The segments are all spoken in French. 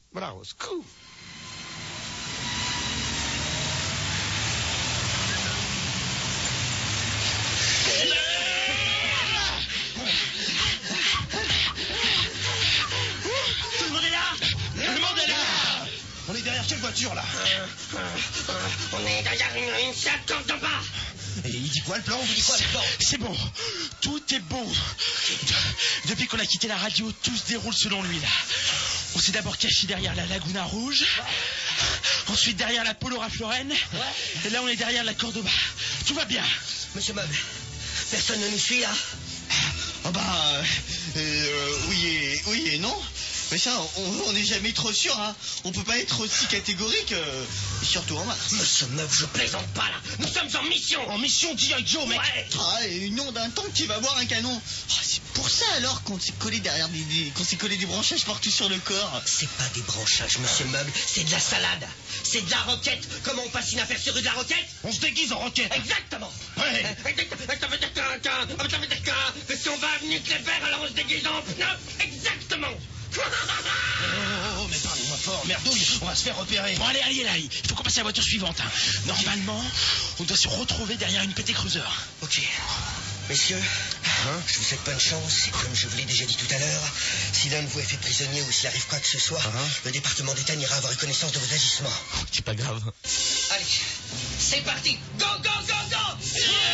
Bravo, scoop. Tout le monde est là. Le monde est là. On est derrière quelle voiture, là? On est derrière une Seat Cordoba. Et il dit quoi, le plan? Vous dites quoi, le plan? C'est bon, tout est bon. Depuis qu'on a quitté la radio, tout se déroule selon lui, là. On s'est d'abord caché derrière la Laguna Rouge, ensuite derrière la Polo Ralph-Lauren, et là on est derrière la Cordoba. Tout va bien. Monsieur Meuble, personne ne nous suit, là? Ah bah, oui et non. Mais ça, on n'est jamais trop sûr, hein. On peut pas être aussi catégorique, surtout en mars. Monsieur Meuble, je plaisante pas, là. Nous sommes en mission. En mission G.I. Joe, mec. Ouais. Ah, et une onde d'un tank qui va voir un canon. Ah, c'est pour ça alors qu'on s'est collé derrière qu'on s'est collé des branchages partout sur le corps. C'est pas des branchages, monsieur Meuble, c'est de la salade. C'est de la roquette. Comment on passe inaperçu de la roquette? On se déguise en roquette. Exactement. Ouais. Ça veut dire que si on va à Avenue Kléber, alors on se déguise en pneu. Exactement. Oh, mais parlez-moi fort, merdouille, on va se faire repérer. Bon, allez, là, il faut qu'on passe à la voiture suivante. Hein. Normalement, on doit se retrouver derrière une PT Cruiser. Ok. Messieurs, je vous souhaite bonne chance. Et comme je vous l'ai déjà dit tout à l'heure, si l'un de vous est fait prisonnier ou s'il arrive quoi que ce soit, le département d'État n'ira avoir connaissance de vos agissements. C'est pas grave. Allez, c'est parti. Go, go, go, go.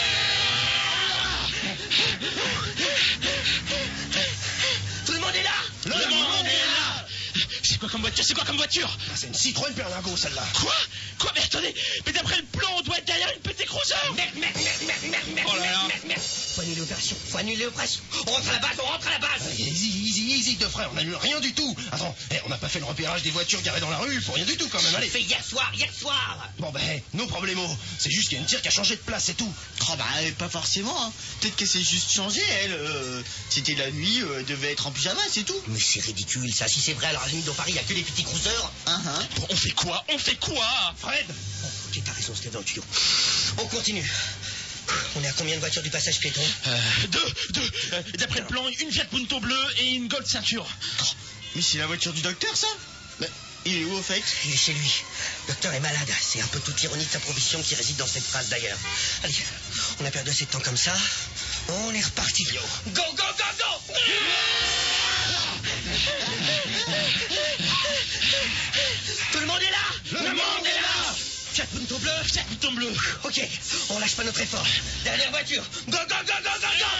Tout le monde est là. Le monde est là. C'est quoi comme voiture? Ah, c'est une Citroën Berlingot, celle-là. Quoi? Mais attendez, mais d'après le plan, on doit être derrière une PT Cruiser. Merde. Oh là là. Faut annuler l'opération. On rentre à la base. Easy, deux frères, on n'a eu rien du tout. Attends, on n'a pas fait le repérage des voitures garées dans la rue, pour rien du tout quand même, allez. Fait hier soir. Bon no problemo. C'est juste qu'il y a une tire qui a changé de place, c'est tout. Oh bah, pas forcément, hein. Peut-être qu'elle s'est juste changée, elle. C'était la nuit, elle devait être en pyjama, c'est tout. Mais c'est ridicule ça. Si c'est vrai, alors à la limite dans Paris, il n'y a que des petits cruisers. Bon, on fait quoi? Fred. Ok, t'as raison, c'était dans le tuyau. On continue. On est à combien de voitures du passage piéton? Deux. D'après le plan, une Fiat Punto bleue et une Gold ceinture. Mais c'est la voiture du docteur, ça? Bah, il est où, au fait? Il est chez lui. Le docteur est malade. C'est un peu toute l'ironie de sa profession qui réside dans cette phrase, d'ailleurs. Allez, on a perdu assez de temps comme ça. On est reparti. Go, go, go, go. Tout le monde est là. Le monde est là. Fiat Punto bleu. Ok, on lâche pas notre effort. Dernière voiture. Go, go, go, go, go, go.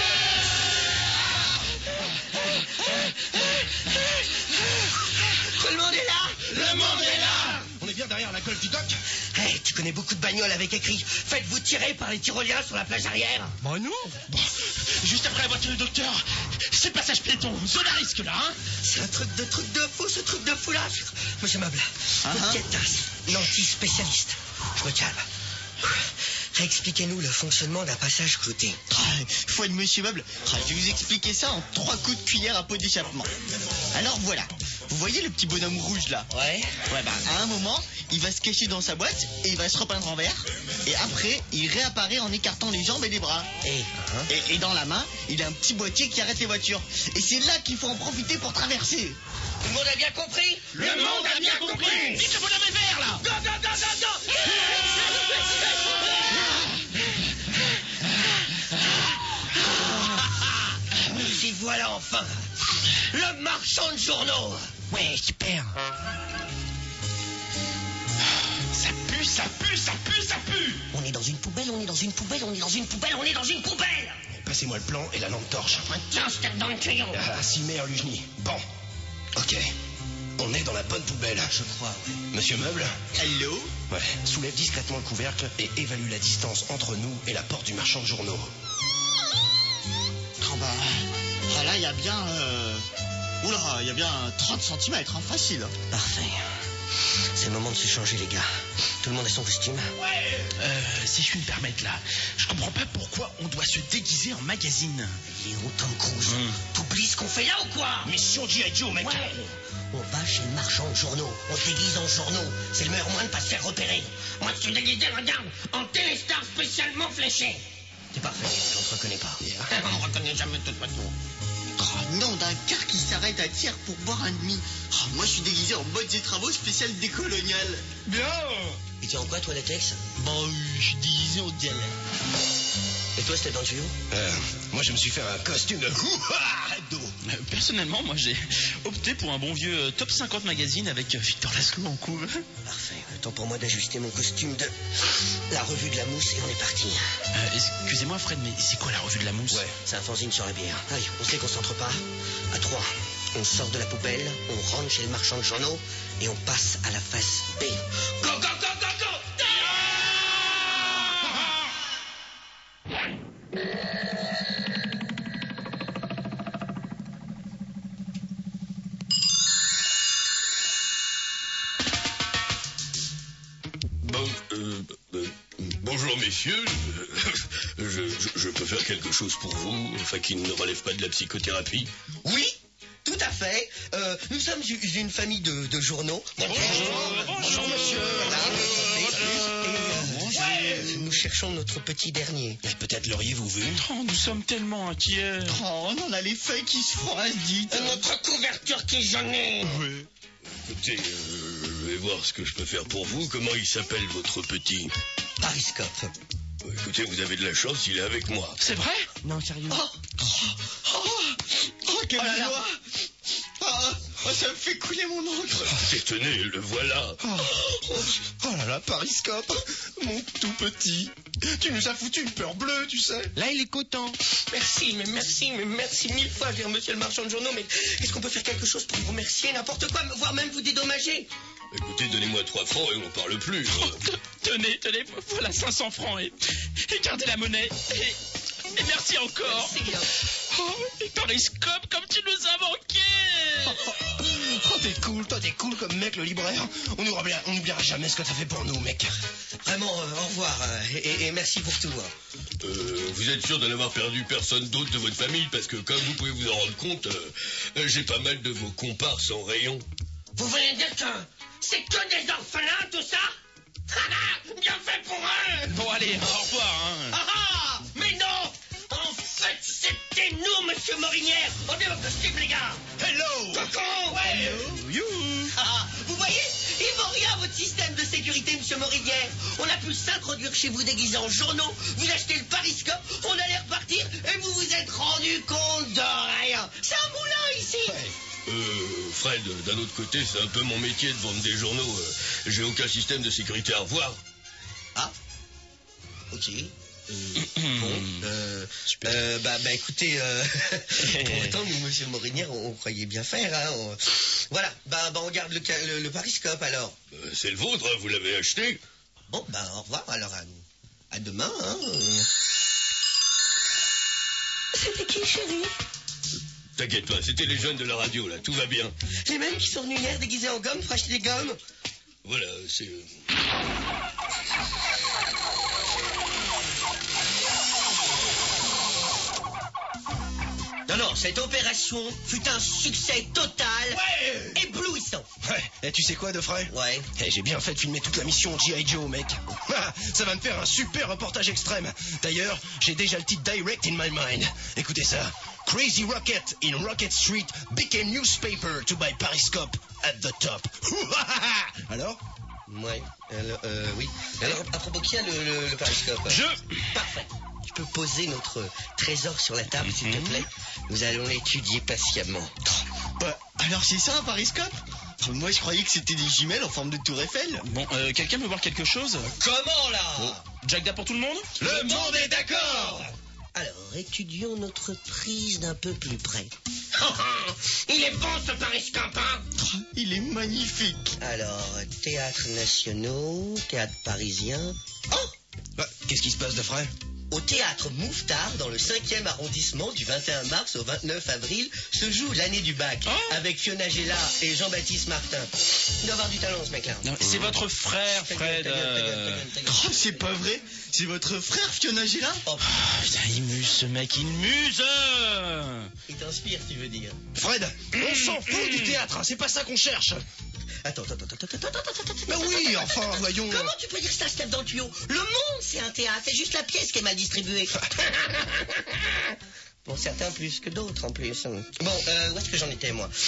Tout le monde est là. Le monde est là. On est bien derrière la Golf du Doc. Hey, tu connais beaucoup de bagnoles avec écrit « Faites-vous tirer par les tyroliens sur la plage arrière ». Bah non. Bon, juste après la voiture du docteur, c'est le passage piéton. Zone à risque là, hein. C'est un truc de fou, ce truc de fou là. Monsieur Meuble, l'anti-spécialiste. Je me calme. Réexpliquez-nous le fonctionnement d'un passage clouté. Faut être monsieur Meuble. Je vais vous expliquer ça en 3 coups de cuillère à pot d'échappement. Alors voilà. Vous voyez le petit bonhomme rouge là? Ouais. Ouais, bah, à un moment, il va se cacher dans sa boîte et il va se repeindre en vert. Et après, il réapparaît en écartant les jambes et les bras. Et dans la main, il a un petit boîtier qui arrête les voitures. Et c'est là qu'il faut en profiter pour traverser. Tout le monde a bien compris? Le monde a bien compris. Vite le bonhomme est vert là. Go, go, go, go, go. Nous y voilà enfin. Le marchand de journaux. Ouais, super. Ça pue. On est dans une poubelle. Passez-moi le plan et la lampe torche. Tiens, je tape dans le tuyau. Ah, si mère Lugny. Bon. Ok. On est dans la bonne poubelle. Je crois, oui. Monsieur Meuble? Allô? Ouais. Soulève discrètement le couvercle et évalue la distance entre nous et la porte du marchand de journaux. Oh bah, là, il y a bien... Oula, il y a bien 30 cm, hein, facile. Parfait. C'est le moment de se changer, les gars. Tout le monde a son costume? Si je puis me permettre là, je comprends pas pourquoi on doit se déguiser en magazine. Il est où, Tom Cruise? T'oublies ce qu'on fait là ou quoi? Mission G.I. Joe, mec. Ouais. On va chez le marchand de journaux. On se déguise en journaux. C'est le meilleur moyen de pas se faire repérer. Moi, je suis déguisé, regarde, en téléstar spécialement fléché. C'est parfait, on se reconnaît pas. On reconnaît jamais de toute façon. Oh, nom d'un car qui s'arrête à tiers pour boire un demi. Moi, je suis déguisé en bottes et travaux spécial décolonial. Bien. Et tu es en quoi, toi, latex? Bon, je suis déguisé en dialogue. Et toi, c'était dans le tuyau? Moi, je me suis fait un costume de d'eau. Personnellement, moi, j'ai opté pour un bon vieux Top 50 magazine avec Victor Laszlo en couve. Parfait. Temps pour moi d'ajuster mon costume de la revue de la mousse et on est parti. Excusez-moi, Fred, mais c'est quoi la revue de la mousse? Ouais, c'est un fanzine sur la bière. Allez, on se déconcentre pas. À 3, on sort de la poubelle, on rentre chez le marchand de journaux et on passe à la face B. Go, go, go, go, go! Bonjour messieurs, je peux faire quelque chose pour vous, enfin qui ne relève pas de la psychothérapie. Oui, tout à fait. Nous sommes une famille de journaux. Bonjour, monsieur. Nous cherchons notre petit dernier. Peut-être l'auriez-vous vu? Oh, nous sommes tellement inquiets. Oh, on a les feuilles qui se froissent, dites. Notre couverture qui est jaunée. Oui. Écoutez, je vais voir ce que je peux faire pour vous. Comment il s'appelle votre petit? Pariscope. Écoutez, vous avez de la chance, il est avec moi. C'est vrai? Non, sérieux. Quelle joie. Ça me fait couler mon encre. Tenez, le voilà. Oh là là, Pariscope, mon tout petit. Tu nous as foutu une peur bleue, tu sais. Là, il est content. Merci mille fois, dire monsieur le marchand de journaux, mais est-ce qu'on peut faire quelque chose pour vous remercier, n'importe quoi, voire même vous dédommager? Écoutez, donnez-moi 3 francs et on parle plus. Tenez, voilà 500 francs et gardez la monnaie. Et merci encore. Merci. Et Pariscope, comme tu nous as manqué. Oh, t'es cool comme mec, le libraire. On n'oubliera jamais ce que t'as fait pour nous, mec. Vraiment, au revoir, et merci pour tout. Vous êtes sûr de n'avoir perdu personne d'autre de votre famille? Parce que comme vous pouvez vous en rendre compte, j'ai pas mal de vos comparses en rayon. Vous voulez dire que c'est que des orphelins, tout ça? Bien fait pour eux. Bon, allez, au revoir. Hein. Mais non. En fait, c'était nous, monsieur Morinière. On est au costume, les gars. Hello. Coco, ouais. Vous voyez, il vaut rien votre système de sécurité, monsieur Morinière. On a pu s'introduire chez vous déguisé en journaux, vous achetez le Pariscope, on allait repartir et vous vous êtes rendu compte de rien. C'est un moulin ici. Ouais. Fred, d'un autre côté, c'est un peu mon métier de vendre des journaux. J'ai aucun système de sécurité à revoir. Ah, ok. Bon, écoutez, pourtant, nous, monsieur Morinière, on croyait bien faire, hein. Voilà, on garde le Pariscope, alors. C'est le vôtre, hein, vous l'avez acheté. Bon, au revoir, alors, à demain, hein. C'était qui, chérie? T'inquiète pas, c'était les jeunes de la radio, là, tout va bien. Les mêmes qui sont venus hier déguisés en gomme pour acheter des gommes. Voilà, c'est... Non, cette opération fut un succès total. Ouais. Éblouissant. Ouais. Et tu sais quoi, Defray? Ouais. J'ai bien fait de filmer toute la mission G.I. Joe, mec. Ça va me faire un super reportage extrême. D'ailleurs, j'ai déjà le titre direct in my mind. Écoutez ça. Crazy Rocket in Rocket Street became newspaper to buy Pariscope at the top. Alors? Ouais. Alors, oui. Alors, à propos, qui a le Pariscope? Parfait. Tu peux poser notre trésor sur la table, s'il te plaît? Nous allons l'étudier patiemment. Alors c'est ça un Pariscope? Moi je croyais que c'était des jumelles en forme de tour Eiffel. Bon, quelqu'un veut voir quelque chose? Comment là? Jack Da pour tout le monde? Le monde est d'accord. Alors, étudions notre prise d'un peu plus près. Il est bon ce Pariscope, hein? Il est magnifique. Alors, théâtres nationaux, théâtre parisien. Oh! Qu'est-ce qui se passe, Defray? Au théâtre Mouffetard, dans le 5e arrondissement, du 21 mars au 29 avril, se joue l'année du bac, avec Fiona Gella et Jean-Baptiste Martin. Il doit avoir du talent, ce mec-là. C'est votre frère, Fred. Ta gueule. Oh, c'est pas vrai? C'est votre frère Fiona Gella? Oh, Putain, il muse, ce mec, il muse. il t'inspire, tu veux dire? Fred, on s'en fout du théâtre, hein, c'est pas ça qu'on cherche. Attends. Mais oui, enfin, voyons. Comment tu peux dire ça, Steph, dans le tuyau? Le monde, c'est un théâtre, c'est juste la pièce qui est mal distribuée. Pour certains plus que d'autres en plus. Bon, où est-ce que j'en étais moi?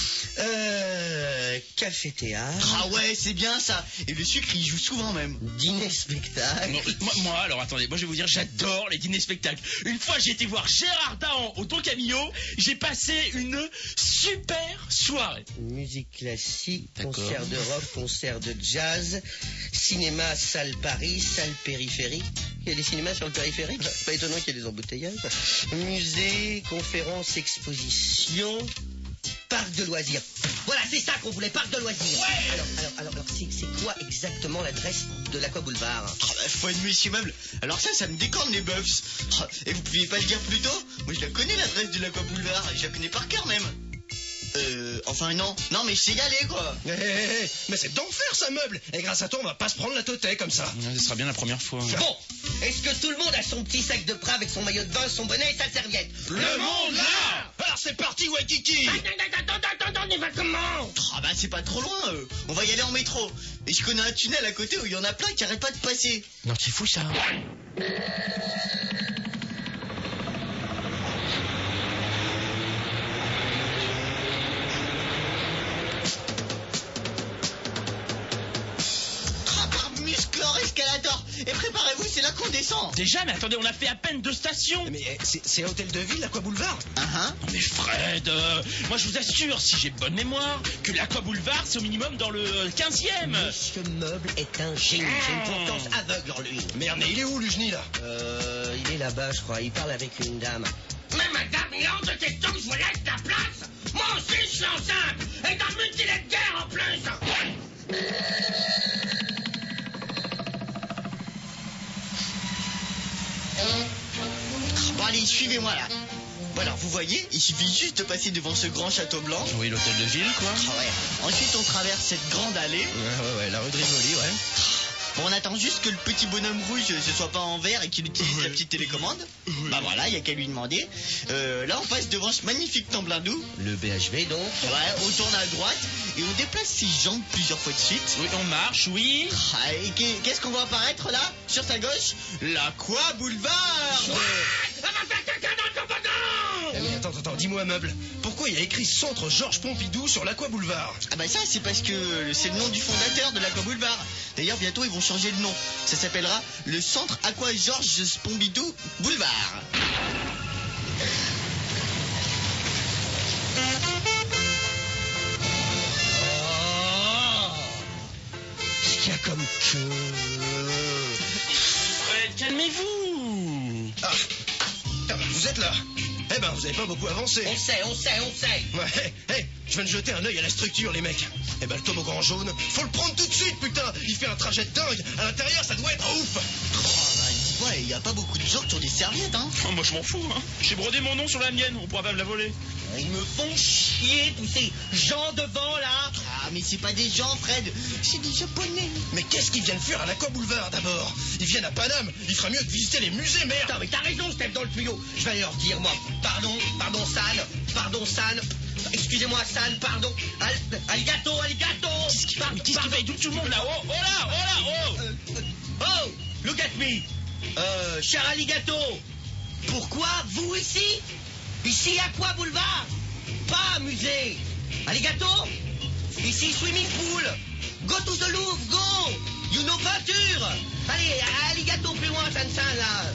Café-théâtre. Ah ouais, c'est bien ça. Et le sucre, il joue souvent même. Dîner-spectacle. Moi, alors attendez, moi je vais vous dire, j'adore les dîners-spectacles. Une fois j'ai été voir Gérard Dahan au Don Camillo, j'ai passé une super soirée. Musique classique, D'accord. concert de rock, concert de jazz, cinéma, salle Paris, salle périphérique. Il y a des cinémas sur le périphérique. Pas étonnant qu'il y ait des embouteillages. Musée, conférence, exposition, parc de loisirs. Voilà, c'est ça qu'on voulait, parc de loisirs. Ouais. Alors, c'est quoi exactement l'adresse de l'Aqua Boulevard? Ah bah, faut admettre, monsieur Meuble. Alors ça me décorne les buffs. Ah, et vous pouviez pas le dire plus tôt? Moi, je la connais, l'adresse de l'Aqua Boulevard. Je la connais par cœur, même. Enfin, non, mais je sais y aller, quoi. Mais c'est d'enfer, ça, Meuble. Et grâce à toi, on va pas se prendre la totée comme ça. Ce sera bien la première fois. Bon, est-ce que tout le monde a son petit sac de prêt avec son maillot de bain, son bonnet et sa serviette? Le monde là. Alors c'est parti, Waikiki. Attends, on y va comment? Ah bah, c'est pas trop loin. On va y aller en métro. Et je connais un tunnel à côté où il y en a plein qui arrêtent pas de passer. Non, c'est fou ça. Musclor escalator. Et préparez-vous, c'est là qu'on descend. Déjà, mais attendez, on a fait à peine 2 stations. Mais c'est à Hôtel de Ville, l'Aqua Boulevard. Non mais Fred, moi je vous assure, si j'ai bonne mémoire, que l'Aqua Boulevard c'est au minimum dans le 15e. Monsieur Meuble est un génie. J'ai une portance aveugle en lui. Merde, mais il est où, Lujny, là? Il est là-bas, je crois. Il parle avec une dame. Mais madame, il est hors de question que je vous laisse la place. Moi aussi, je suis enceinte. Et d'un mutilé de guerre en plus. Bon, allez, suivez-moi là. Bon, alors, vous voyez, il suffit juste de passer devant ce grand château blanc. Oui, l'hôtel de ville quoi. Ah ouais. Ensuite, on traverse cette grande allée. Ouais, la rue de Rivoli, ouais. Bon, on attend juste que le petit bonhomme rouge se soit pas en vert et qu'il utilise la petite télécommande. Bah voilà, il y a qu'à lui demander. Là, on passe devant ce magnifique temple hindou. Le BHV, donc. Ouais, on tourne à droite et on déplace ses jambes plusieurs fois de suite. Oui, on marche, oui. Ah, et qu'est-ce qu'on voit apparaître là, sur sa gauche? L'Aqua Boulevard. Ça va faire caca dans le toboggan. Mais attends, dis-moi, Meuble. Pourquoi il y a écrit Centre Georges Pompidou sur l'Aqua Boulevard? Ah bah ça, c'est parce que c'est le nom du fondateur de l'Aqua Boulevard. D'ailleurs, bientôt, ils vont changer de nom. Ça s'appellera le Centre Aqua Georges Pompidou Boulevard. Ce qu'il y a comme queue. Fred, calmez-vous. Ah, vous êtes là. Eh ben, vous avez pas beaucoup avancé. On sait. Ouais, hey, je viens de jeter un œil à la structure, les mecs. Eh ben, le toboggan jaune, faut le prendre tout de suite, putain. Il fait un trajet de dingue. À l'intérieur, ça doit être ouf. Ouais, il y a pas beaucoup de gens qui ont des serviettes, hein. Oh, moi je m'en fous, hein. J'ai brodé mon nom sur la mienne, on pourra pas me la voler. Ils me font chier, tous ces gens devant, là. Ah, mais c'est pas des gens, Fred. C'est des Japonais. Mais qu'est-ce qu'ils viennent faire à l'Aqua Boulevard, d'abord? Ils viennent à Paname. Il ferait mieux de visiter les musées, merde. Putain, mais t'as raison, Steph, dans le tuyau. Je vais aller leur dire, moi. Pardon, San. Excusez-moi, San, pardon. Alligato. Qu'est-ce qu'il fait? D'où tout le monde là? Oh là. Oh, look at me. Cher Alligato, pourquoi vous ici? Ici, Aqua Boulevard. Pas musée. Alligato, ici, swimming pool. Go to the Louvre, go. You know peinture. Allez, Alligato plus loin, San, là.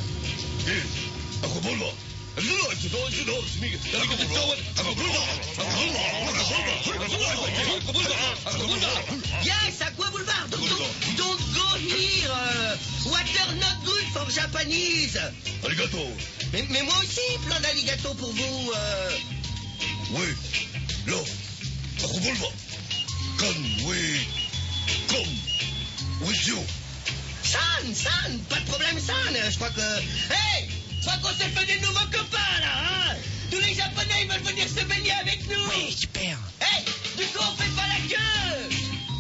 Yes, Aqua Boulevard. Don't go here. Water not good for Japanese. Alligato. Mais moi aussi, plein d'alligato pour vous. Oui. Là. Aqua Boulevard. Come with you. San, pas de problème, San. Je crois que... Hey, je crois qu'on s'est fait des nouveaux copains, là, hein. Tous les Japonais, ils veulent venir se baigner avec nous. Ouais, super. Hey, du coup, on fait pas la queue.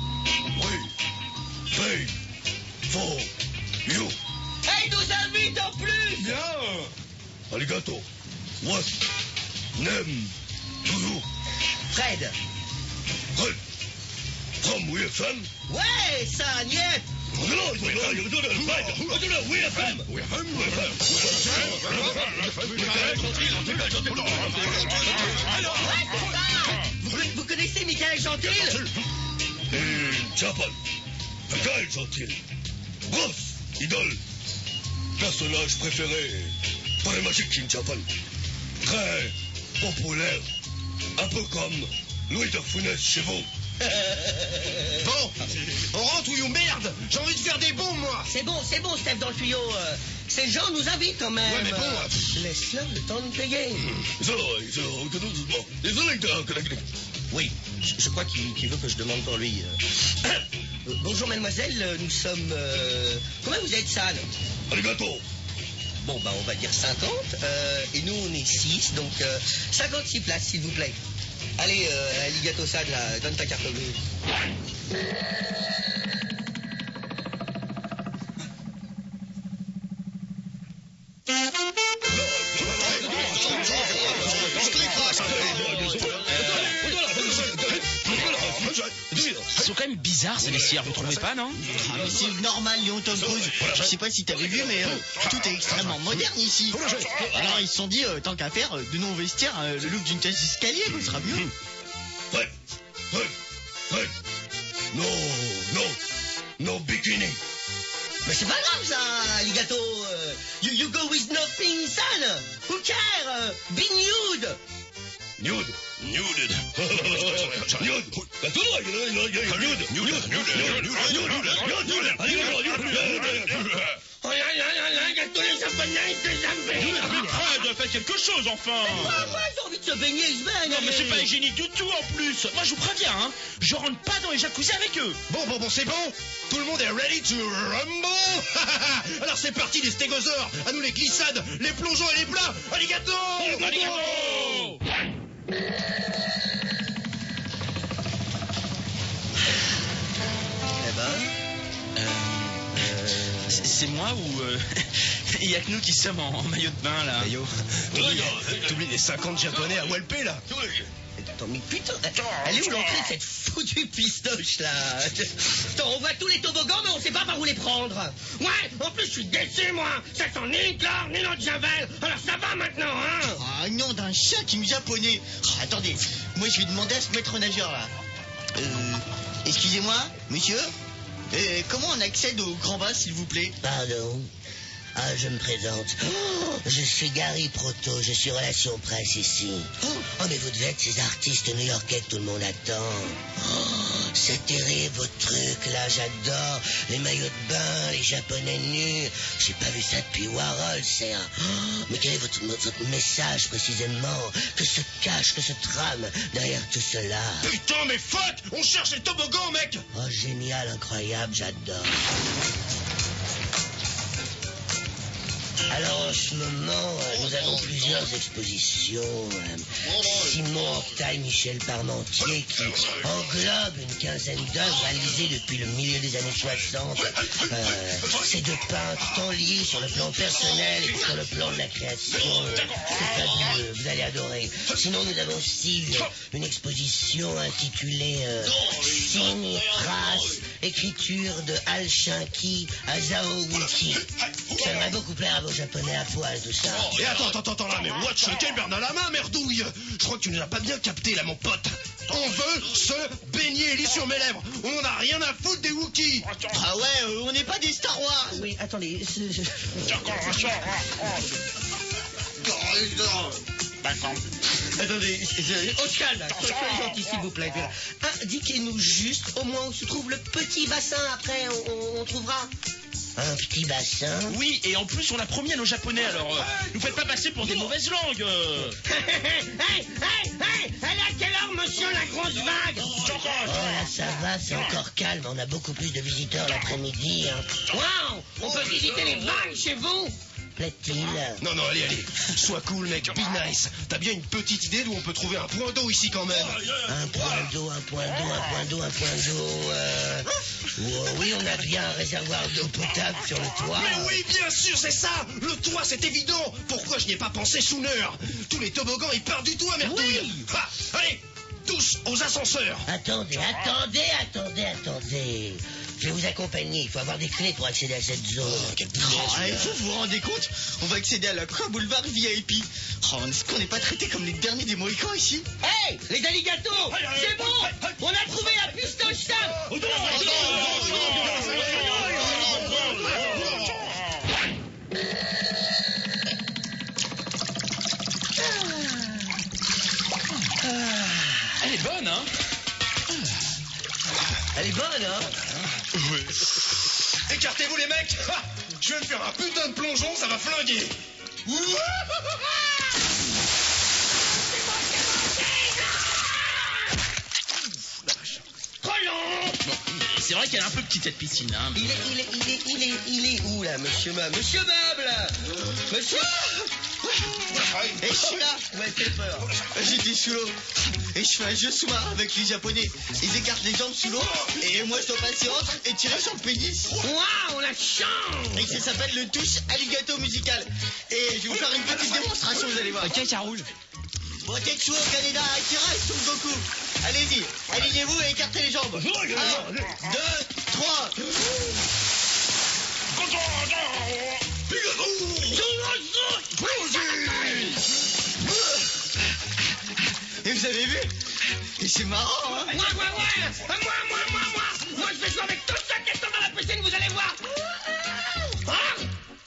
Oui. Pay for you. Hey, ils nous invitent en plus. Bien. Alligato. What name do you? Fred. Fred. From with son? Ouais, San, yes. Vous connaissez Michael Gentil? Japan. Michael Gentil. Grosse idole. Personnage préféré. Très magique in Japan. Très populaire. Un peu comme Louis de Funès chez vous. Bon, on rentre ou you merde. J'ai envie de faire des bombes, moi. C'est bon, Steph, dans le tuyau. Ces gens nous invitent quand même. Ouais, mais bon... Laisse-leur le temps de payer. Oui, je crois qu'il veut que je demande pour lui. Bonjour, mademoiselle, nous sommes... Combien vous êtes, San? Arigato. Bon, bah, on va dire 50. Et nous, on est 6, donc 56 places, s'il vous plaît. Allez, Aligato San, là, donne ta carte bleue. Ils sont quand même bizarres ces vestiaires, vous trouvez pas, non? Ah, mais c'est normal, Léon Tom Cruise. Je sais pas si t'avais vu, mais tout est extrêmement moderne ici. Alors ils se sont dit, tant qu'à faire, de nos vestiaires, le look d'une cage d'escalier, ce sera mieux. No bikini. Mais c'est pas grave, ça, Aligato. You go with nothing, San. Who care? Be nude. Nude. Nude. Oh là là là là, il y a tous les Japonais, Fred, faites quelque chose, enfin. Ouais, ils ont envie de se baigner, ils se baignent. Non, mais c'est allez. pas hygiénique du tout, en plus. Moi, je vous préviens, hein, je rentre pas dans les jacuzzis avec eux. Bon, c'est bon. Tout le monde est ready to rumble. Alors c'est parti, les stégosaures. À nous les glissades, les plongeons et les plats. Aligato. Eh ben... C'est moi ou... Il y a que nous qui sommes en maillot de bain, là. Yo, t'oublies les 50 japonais à Walpé, là. Attends, mais putain, elle est où l'entrée de cette foutue pistoche, là? Attends, on voit tous les toboggans, mais on sait pas par où les prendre. Ouais, en plus je suis déçu, moi. Ça sent ni Hitler, ni l'autre Javel. Alors ça va maintenant, hein? Ah, nom d'un chat qui me japonais. Ah, attendez, moi je vais demander à ce maître nageur là. Excusez-moi, monsieur. Comment on accède au grand bain, s'il vous plaît? Pardon. Ah, je me présente. Je suis Gary Proto, je suis relation presse ici. Oh, mais vous devez être ces artistes new-yorkais que tout le monde attend. Oh, c'est terrible votre truc là, j'adore. Les maillots de bain, les japonais nus. J'ai pas vu ça depuis Warhol, c'est un... Oh, mais quel est votre message précisément? Que se cache, que se trame derrière tout cela? Putain, mais fuck. On cherche les toboggans, mec. Oh, génial, incroyable, j'adore. Alors en ce moment, nous avons plusieurs expositions. Simon Octail, Michel Parmentier, qui englobe une quinzaine d'œuvres réalisées depuis le milieu des années 60. Ces deux peintres tant liés sur le plan personnel et sur le plan de la création. C'est fabuleux, vous allez adorer. Sinon, nous avons aussi une exposition intitulée Signes, traces, écriture de Al Shinki à Zhao Wuki. Ça devrait beaucoup plaire à vos japonais à poil, tout ça. Et attends là, mais watch quel berne à la main, merdouille. Je crois que tu nous as pas bien capté, là, mon pote. On veut se baigner, lit sur mes lèvres. On en a rien à foutre des Wookiees. Ah ouais, on n'est pas des Star Wars. Oui, attendez. Attendez, au calme, soyez gentil, s'il vous plaît. Indiquez-nous juste au moins où se trouve le petit bassin. Après, on trouvera. Un petit bassin? Oui, et en plus, on l'a promis à nos japonais, alors nous faites pas passer pour des mauvaises langues. Hey, elle est à quelle heure, monsieur, la grosse vague? Oh là, ça va, c'est encore calme. On a beaucoup plus de visiteurs l'après-midi. Waouh, on peut visiter les vagues chez vous? Plaît-il? Non, allez. Sois cool, mec, be nice. T'as bien une petite idée d'où on peut trouver un point d'eau ici, quand même? Un point d'eau. Oui, on a bien un réservoir d'eau potable sur le toit. Mais oui, bien sûr, c'est ça. Le toit, c'est évident. Pourquoi je n'y ai pas pensé sooner? Tous les toboggans, ils partent du toit, merdouille. Oui. Allez, tous aux ascenseurs. Attendez. Je vais vous accompagner. Il faut avoir des clés pour accéder à cette zone. Oh, quel boulet, Vous vous rendez compte? On va accéder à la Croix Boulevard VIP. Est-ce qu'on n'est pas traité comme les derniers des Mohicans ici? Hey, les alligators, c'est bon. On a trouvé la pistoche Sam. Elle est bonne, hein? Elle est bonne, hein? Oui. Écartez-vous les mecs. Je vais me faire un putain de plongeon, ça va flinguer. Trop long. Bon, c'est vrai qu'elle est un peu petite cette piscine, hein. Il est où là, monsieur Meuble? Monsieur Meuble. Monsieur. Et je suis là. Vous m'avez fait peur. J'étais sous l'eau. Et je fais un jeu sous-marin avec les Japonais. Ils écartent les jambes sous l'eau. Et moi je dois passer entre et tirer sur le pénis. Waouh, la chance. Et ça s'appelle le touche alligato musical. Et je vais vous faire une petite démonstration, vous allez voir. Ok, ça roule. Bon, Tetsuo, Kaneda, Akira et Son Goku. Allez-y, alignez-vous et écartez les jambes. 1, 2, 3. Et vous avez vu? Et c'est marrant, hein? Moi, je vais jouer avec tous ceux qui sont dans la piscine, vous allez voir. Hein?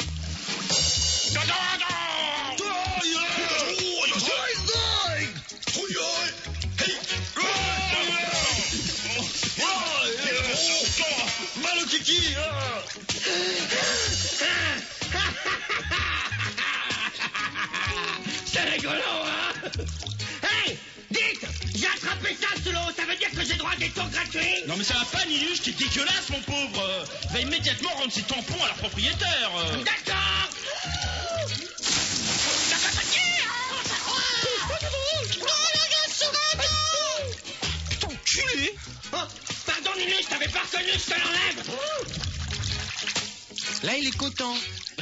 Mal au kiki. C'est rigolo, hein? Hey, dites, j'ai attrapé ça sous l'eau, ça veut dire que j'ai droit à des tours gratuits? Non mais ça va pas, Niluche, t'es dégueulasse, mon pauvre. Va immédiatement rendre ses tampons à leur propriétaire. D'accord. Enculé. Oh, pardon, Ninu, je t'avais pas reconnu, je te l'enlève. Là, il est content.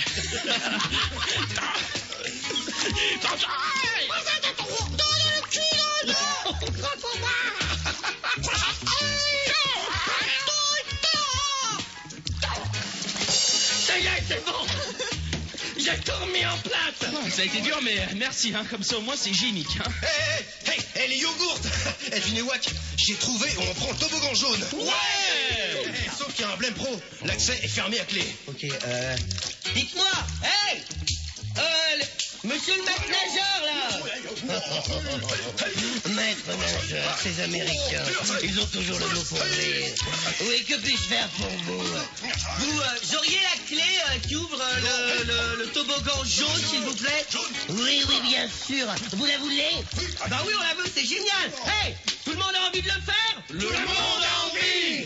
Ça y est, c'est bon. J'ai tout remis en place. Ça a été dur, mais merci, hein. Comme ça, au moins, c'est hygiénique, hein. Hey, les yogourts. Finewak, j'ai trouvé où on prend le toboggan jaune. Ouais. Sauf qu'il y a un blême pro. L'accès est fermé à clé. Ok, dites-moi, hey, monsieur le maître nageur, là. Maître nageur, ces Américains, ils ont toujours le mot pour rire. Oui, que puis-je faire pour vous? Vous auriez la clé qui ouvre le toboggan jaune, s'il vous plaît? Oui, bien sûr. Vous la voulez? Ah bah oui, on la veut, c'est génial. Hey, tout le monde a envie de le faire? Le monde a envie.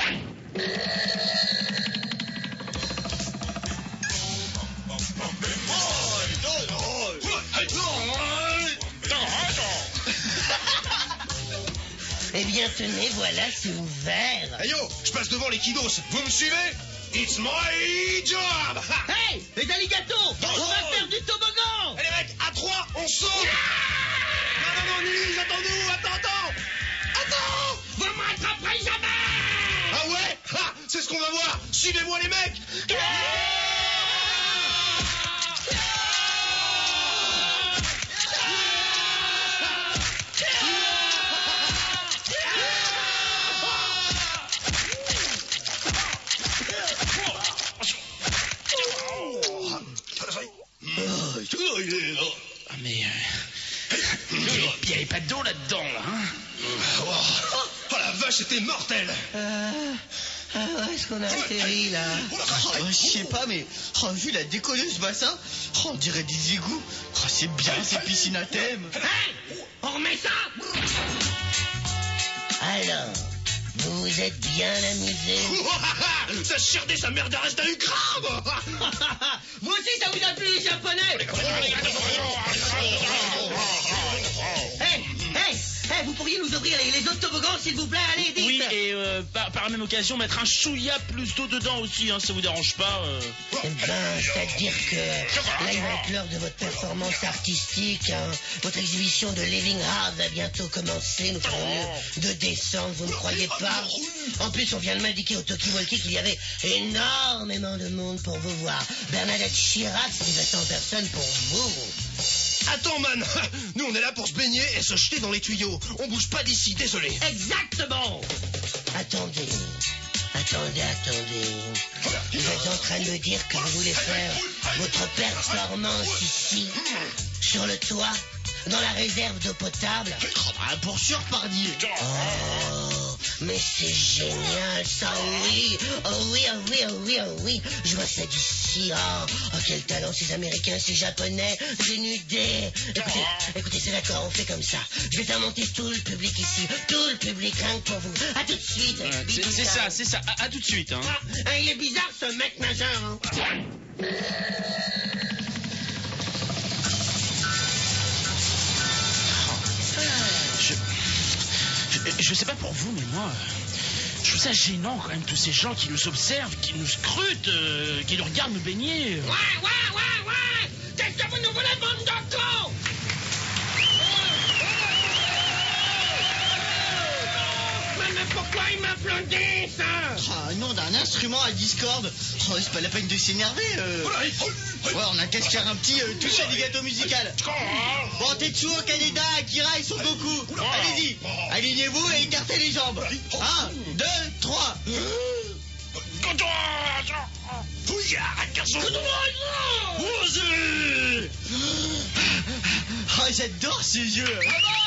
Eh bien, tenez, voilà, c'est ouvert. Hey yo, je passe devant les kiddos. Vous me suivez? It's my job. Hey, les alligators, on va faire du toboggan. Allez mecs, à 3, on saute. Non, Nilus, attends-nous, attends. Vous me rattraperez jamais. Ah ouais? C'est ce qu'on va voir. Suivez-moi les mecs. Ah, mais... il n'y avait pas d'eau là-dedans, là, hein. Oh la vache, c'était mortel. Où est-ce qu'on a atterri, là? Je sais pas, mais vu la déco de ce bassin, on dirait des égouts. C'est bien ces piscines à thème. Hey, on remet ça. Alors, vous vous êtes bien amusé? Ça cherdait sa mère d'arrêt d'un crabe. Vous aussi, ça vous a plu, les Japonais? Hey, Vous pourriez nous ouvrir les autres toboggans, s'il vous plaît, allez, dites. Oui, et par la même occasion, mettre un chouïa plus d'eau dedans aussi, hein, ça vous dérange pas Eh ben, c'est-à-dire que là, il va être l'heure de votre performance artistique. Hein. Votre exhibition de Living Hard va bientôt commencer. Nous ferons mieux de descendre, vous ne croyez pas? En plus, on vient de m'indiquer au talkie-walkie qu'il y avait énormément de monde pour vous voir. Bernadette Chirac s'est déplacée en personne pour vous. Attends, man. Nous, on est là pour se baigner et se jeter dans les tuyaux. On bouge pas d'ici, désolé. Exactement. Attendez. Vous êtes en train de me dire que vous voulez faire votre performance ici, sur le toit, dans la réserve d'eau potable? Pour sûr, pardi. Oh, mais c'est génial, ça, oui. Oh oui. Je vois ça d'ici. Oh, quel talent, ces Américains, ces Japonais, dénudés. Écoutez, c'est d'accord, on fait comme ça. Je vais faire monter tout le public ici. Tout le public, rien que pour vous. À tout de suite. C'est ça. À tout de suite. Hein. Il est bizarre, ce mec majeur. Hein. Je sais pas pour vous, mais moi, je trouve ça gênant quand même, tous ces gens qui nous observent, qui nous scrutent, qui nous regardent nous baigner. Ouais. Qu'est-ce que vous nous voulez, bande de cons? Mais pourquoi ils m'applaudissent, hein? Nom d'un instrument à discorde. C'est pas la peine de s'énerver. On a qu'à se faire un petit touche à des gâteaux musical. Bon, Tetsuo, Kaneda, Akira et Son Goku. Allez-y, alignez-vous et écartez les jambes. 1, 2, 3. J'adore ces jeux.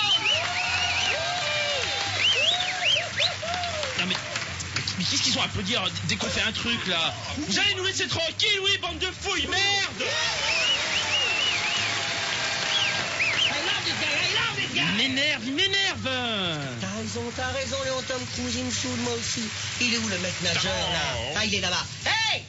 Non mais qu'est-ce qu'ils ont à applaudir dès qu'on fait un truc là? Vous allez nous laisser tranquille, oui, bande de fouilles, merde! Il m'énerve. T'as raison, Léon Tom Cruise, il me saoule, moi aussi. Il est où le mec nageur là? Il est là-bas. Hey!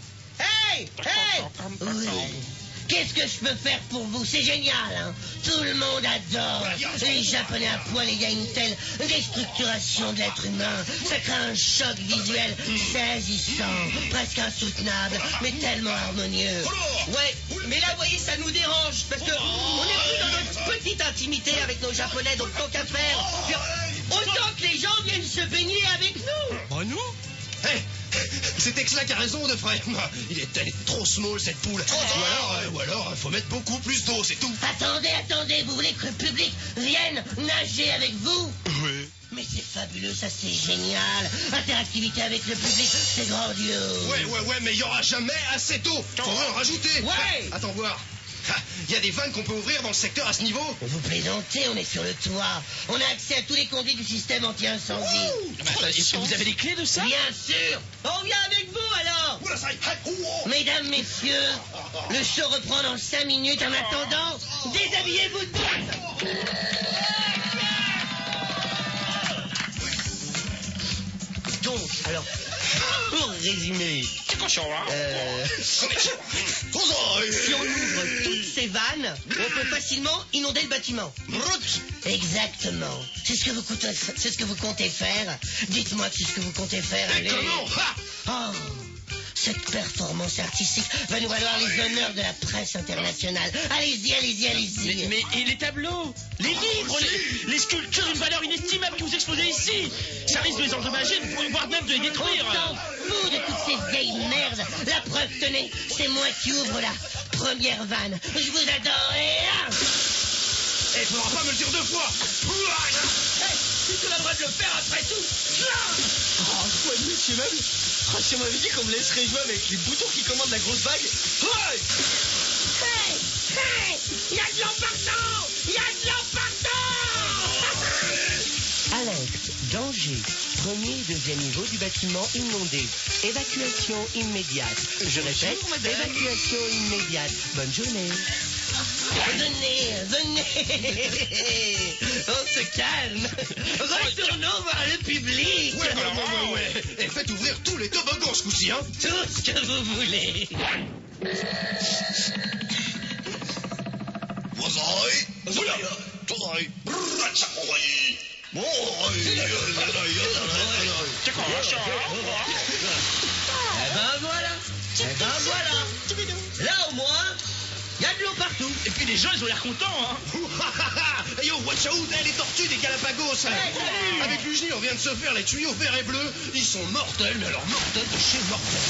Oui. Qu'est-ce que je peux faire pour vous? C'est génial, hein? Tout le monde adore. Les Japonais à poil, il y a une telle déstructuration de l'être humain. Ça crée un choc visuel saisissant, presque insoutenable, mais tellement harmonieux. Ouais, mais là, vous voyez, ça nous dérange, parce que on n'est plus dans notre petite intimité avec nos Japonais, donc tant qu'à faire. Autant que les gens viennent se baigner avec nous. Bah nous? Hey, c'est Texla qui a raison, de frère. Elle est trop small, cette poule. Ou alors, faut mettre beaucoup plus d'eau, c'est tout. Attendez, vous voulez que le public vienne nager avec vous? Oui. Mais c'est fabuleux, ça c'est génial. Interactivité avec le public, c'est grandiose. Ouais, mais il y aura jamais assez d'eau. Faudrait en rajouter. Ouais. Attends voir. Il y a des vannes qu'on peut ouvrir dans le secteur à ce niveau. Vous plaisantez, on est sur le toit. On a accès à tous les conduits du système anti-incendie. Est-ce que vous avez les clés de ça? Bien sûr. On vient avec vous alors. Mesdames, messieurs, le show reprend dans 5 minutes. En attendant, déshabillez-vous tous. Donc, alors, pour résumer, si on ouvre toutes ces vannes, on peut facilement inonder le bâtiment. Exactement. C'est ce que vous comptez faire. Dites-moi que c'est ce que vous comptez faire. Allez. Comment? Cette performance artistique va nous valoir les honneurs de la presse internationale. Allez-y. Mais et les tableaux, les livres, les sculptures d'une valeur inestimable que vous exposez ici, ça risque de les endommager, voire même de les détruire. On s'en fout de toutes ces vieilles merdes. La preuve, tenez, c'est moi qui ouvre la première vanne. Je vous adore. Eh, faudra pas me le dire 2 fois. Tu as le droit de le faire après tout. Monsieur même. Si on m'avait dit qu'on me laisserait jouer avec les boutons qui commandent la grosse vague. Hey! Il y a de l'eau partout! Alerte, danger. Premier et deuxième niveau du bâtiment inondé. Évacuation immédiate. Je répète, évacuation immédiate. Bonne journée. Venez. On se calme. Retournons voir le public. Ouais. Et faites ouvrir tous les toboggans ce coup-ci, hein. Tout ce que vous voulez. Bon, C'est quoi ça? Eh ben voilà. Là au moins, il y a de l'eau partout. Et puis les gens, ils ont l'air contents, hein. Yo, watch out, les tortues des Galapagos. salut. Avec Luigi, on vient de se faire les tuyaux verts et bleus. Ils sont mortels, mais alors mortels de chez mortels.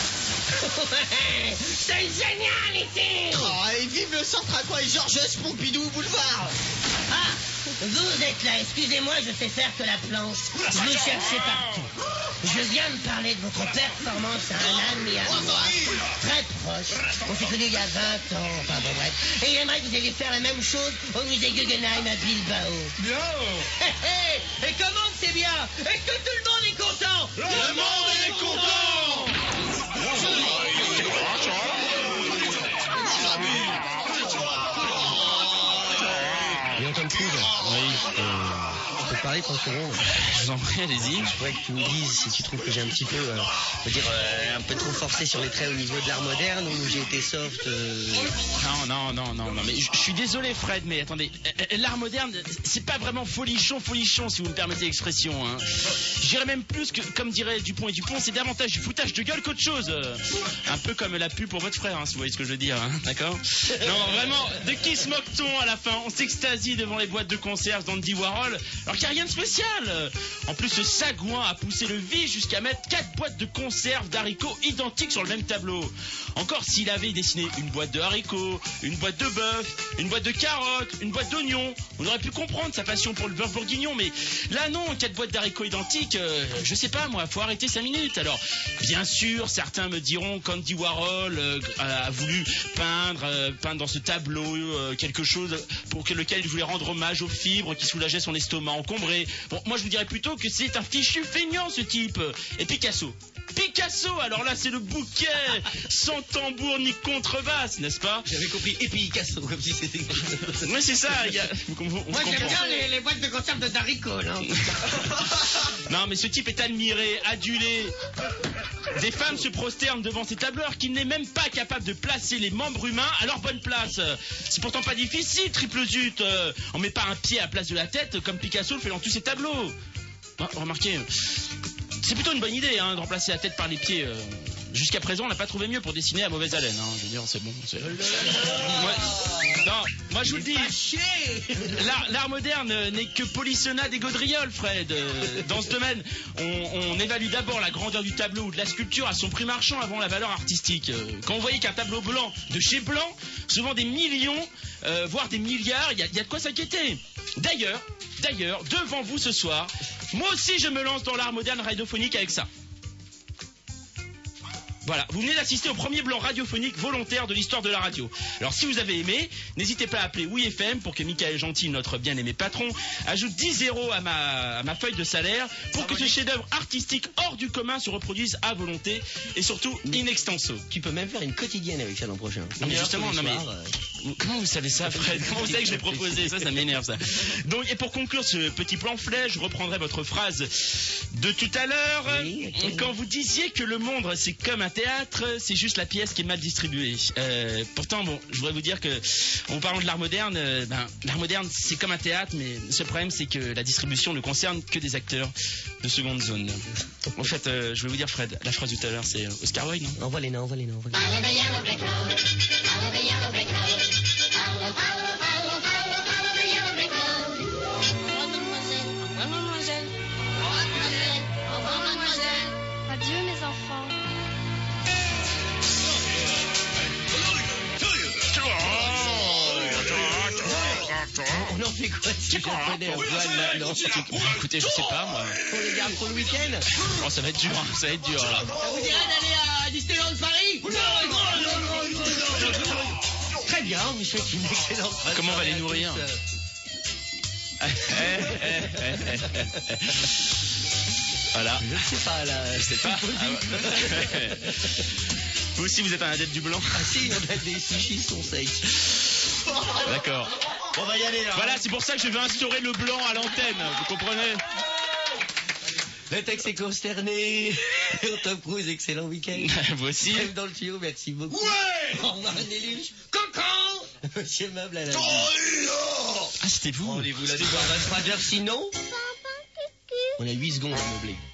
C'est génial ici. oh, et vive le centre aqua et Georges Pompidou Boulevard. Ah, vous êtes là, excusez-moi, je sais faire que la planche. Je vous cherchais partout. Je viens de parler de votre performance à un ami à moi, très proche. On s'est connus il y a 20 ans, enfin bon bref. Et il aimerait que vous alliez faire la même chose au musée Guggenheim à Bilbao. Bien. Et comment que c'est bien? Est-ce que tout le monde est content? Le monde est content. Bien comme Cruise. Oui. Je peux te parler 30 secondes. Je vous en prie, allez-y. Je voudrais que tu me dises si tu trouves que j'ai un petit peu, un peu trop forcé sur les traits au niveau de l'art moderne ou j'ai été soft. Non, mais je suis désolé Fred, mais attendez, l'art moderne, c'est pas vraiment folichon, si vous me permettez l'expression, hein. Je dirais même plus que, comme dirait Dupont et Dupont, c'est davantage du foutage de gueule qu'autre chose. Un peu comme la pub pour votre frère, hein, si vous voyez ce que je veux dire, hein, d'accord? Non, vraiment, de qui se moque-t-on à la fin? On s'extasie devant les boîtes de conserve d'Andy Warhol, alors qu'il n'y a rien de spécial. En plus, ce sagouin a poussé le vice jusqu'à mettre 4 boîtes de conserve d'haricots identiques sur le même tableau. Encore s'il avait dessiné une boîte de haricots, une boîte de bœuf, une boîte de carottes, une boîte d'oignons, on aurait pu comprendre sa passion pour le beurre bourguignon, mais là non, 4 boîtes d'haricots identiques, je sais pas moi, faut arrêter 5 minutes. Alors, bien sûr, certains me diront qu'Andy Warhol a voulu peindre dans ce tableau quelque chose pour lequel il voulait rendre hommage aux fibres qui soulageaient son estomac encombré. Bon, moi je vous dirais plutôt que c'est un fichu feignant ce type. Et Picasso, alors là c'est le bouquet, sans tambour ni contrebasse, n'est-ce pas? J'avais compris. Et puis Picasso, comme si c'était. Oui, c'est ça. Moi j'aime bien les boîtes de conserve de haricots, non? Non, mais ce type est admiré, adulé. Des femmes se prosternent devant ces tableaux alors qu'il n'est même pas capable de placer les membres humains à leur bonne place. C'est pourtant pas difficile, triple zut. On met pas un pied à la place de la tête comme Picasso le fait dans tous ses tableaux. Ah, remarquez, c'est plutôt une bonne idée de remplacer la tête par les pieds. Jusqu'à présent, on n'a pas trouvé mieux pour dessiner à mauvaise haleine. Je veux dire, c'est bon. Non, moi je vous le dis, l'art moderne n'est que polissonnade et gaudriole, Fred. Dans ce domaine, on évalue d'abord la grandeur du tableau ou de la sculpture à son prix marchand avant la valeur artistique. Quand vous voyez qu'un tableau blanc de chez Blanc, souvent des millions, voire des milliards, il y a de quoi s'inquiéter. D'ailleurs, devant vous ce soir, moi aussi je me lance dans l'art moderne radiophonique avec ça. Voilà, vous venez d'assister au premier blanc radiophonique volontaire de l'histoire de la radio. Alors si vous avez aimé, n'hésitez pas à appeler Oui FM pour que Michael Gentil, notre bien-aimé patron, ajoute 10 € à ma feuille de salaire pour que ce chef-d'œuvre artistique hors du commun se reproduise à volonté et surtout in extenso. Tu peux même faire une quotidienne avec ça l'an prochain. Non mais justement, comment vous savez ça, Fred? Comment vous savez que je l'ai proposé? Ça m'énerve ça. Donc, et pour conclure ce petit plan flèche, je reprendrai votre phrase de tout à l'heure. Oui, quand vous disiez que le monde c'est comme un théâtre, c'est juste la pièce qui est mal distribuée. Pourtant, bon, je voudrais vous dire que, en parlant de l'art moderne, l'art moderne c'est comme un théâtre, mais ce problème c'est que la distribution ne concerne que des acteurs de seconde zone. En fait, je vais vous dire, Fred, la phrase de tout à l'heure c'est Oscar Wilde, non? Envoie les nains. Adieu mes enfants. On en fait quoi si japonais en voile là? Non, Écoutez, je sais pas moi. on les garde pour le week-end. Oh, ça va être dur, là. Ça vous dirait d'aller à Disneyland Paris? Très bien, on vous souhaite une excellente fin de Comment on va les soirée à nourrir? tous. Voilà. Je ne sais pas là. Je sais pas. Vous aussi, vous êtes un adepte du blanc? Ah si, on a des sushis sont secs. D'accord. On va y aller là. Voilà, c'est pour ça que je veux instaurer le blanc à l'antenne, vous comprenez? Le texte est consterné. Tom Cruise, excellent week-end. Vous aussi? Même dans le tuyau, merci beaucoup. Ouais. Au revoir, Néluche. Coco! Monsieur Meuble à la vie. Ah, c'était vous? Rendez-vous là-dessus dans 23h, sinon. On a 8 secondes à meubler.